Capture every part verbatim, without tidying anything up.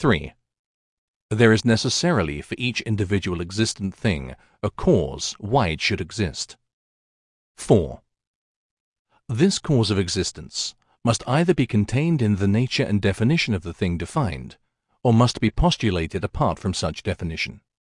three. There is necessarily for each individual existent thing a cause why it should exist. four. This cause of existence must either be contained in the nature and definition of the thing defined, or must be postulated apart from such definition.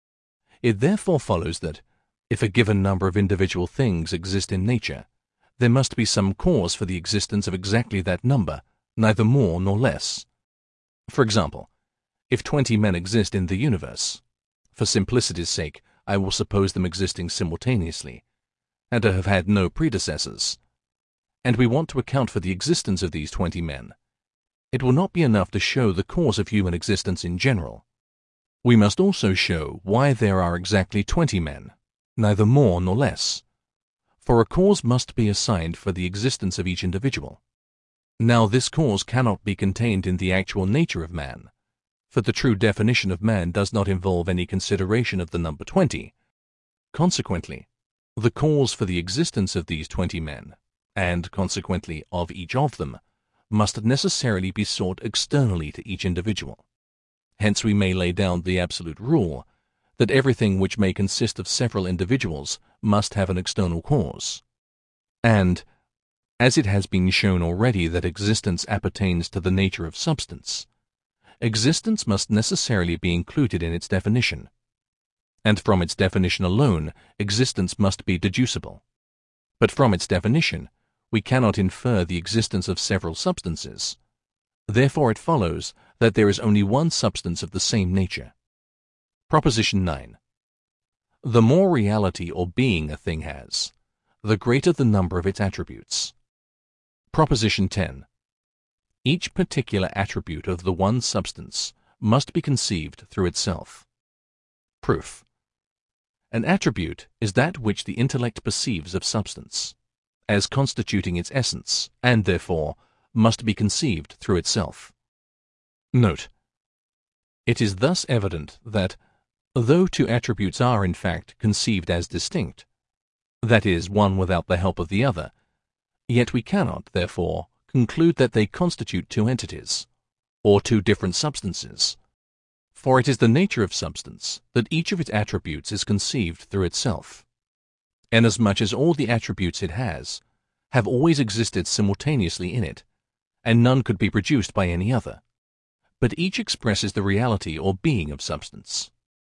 It therefore follows that, if a given number of individual things exist in nature, there must be some cause for the existence of exactly that number, neither more nor less. For example, if twenty men exist in the universe, for simplicity's sake I will suppose them existing simultaneously, and to have had no predecessors, and we want to account for the existence of these twenty men, it will not be enough to show the cause of human existence in general. We must also show why there are exactly twenty men, neither more nor less, for a cause must be assigned for the existence of each individual. Now this cause cannot be contained in the actual nature of man, for the true definition of man does not involve any consideration of the number twenty. Consequently, the cause for the existence of these twenty men, and consequently of each of them, must necessarily be sought externally to each individual. Hence we may lay down the absolute rule that everything which may consist of several individuals must have an external cause. And, as it has been shown already that existence appertains to the nature of substance, existence must necessarily be included in its definition, and from its definition alone existence must be deducible. But from its definition we cannot infer the existence of several substances. Therefore it follows that there is only one substance of the same nature. Proposition nine. The more reality or being a thing has, the greater the number of its attributes. Proposition ten. Each particular attribute of the one substance must be conceived through itself. Proof. An attribute is that which the intellect perceives of substance, as constituting its essence, and therefore must be conceived through itself. Note. It is thus evident that, though two attributes are in fact conceived as distinct, that is, one without the help of the other, yet we cannot, therefore, conclude that they constitute two entities, or two different substances, for it is the nature of substance that each of its attributes is conceived through itself, inasmuch as all the attributes it has have always existed simultaneously in it, and none could be produced by any other, but each expresses the reality or being of substance.